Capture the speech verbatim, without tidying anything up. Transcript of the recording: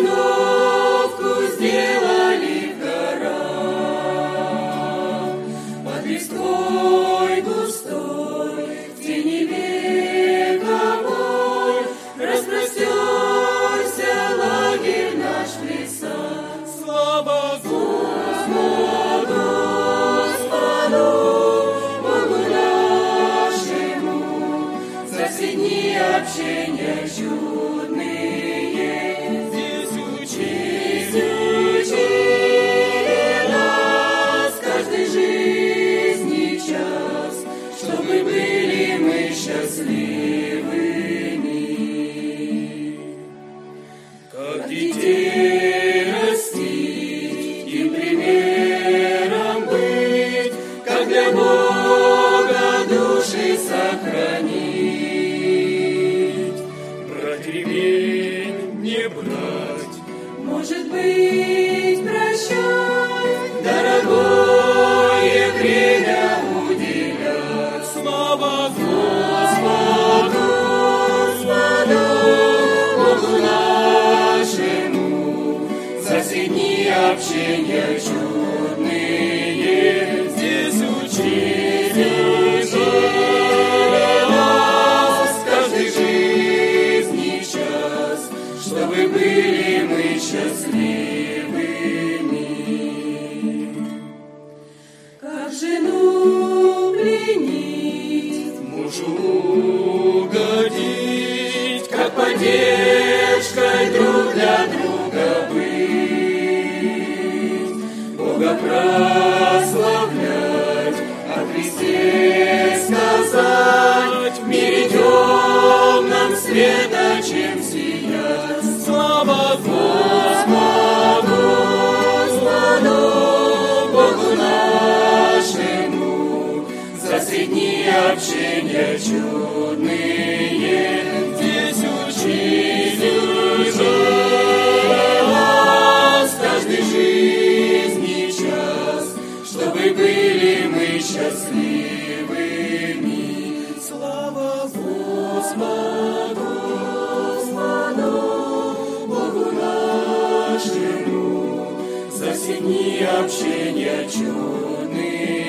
остановку сделали в горах, под листвой густой, в тени вековой, распростерся лагерь наш в лесах. Слава Господу, Господу, Богу нашему, за все дни общения чудные. здесь учи, Учили нас каждой жизни час, чтобы были мы счастливыми. Как детей растить, им примером быть, как для Бога души сохранить. брать ремень, не брать, Может быть, прощать, дорогое время уделять. слава Господу, Господу, Богу нашему, за все дни общения чудные. здесь учи, Учили нас каждой жизни час, чтобы были мы счастливыми. Как жену пленить, мужу угодить, как поддержкой друг для друга быть, Бога прославлять, о Христе сказать, в мире темном света чем сиять. слава Господу, Господу, Богу нашему, за все дни общения чудные. здесь учи, Учили нас каждой жизни час, чтобы были мы счастливыми. Слава Господу, Господу, Богу нашему, за все дни общения чудные.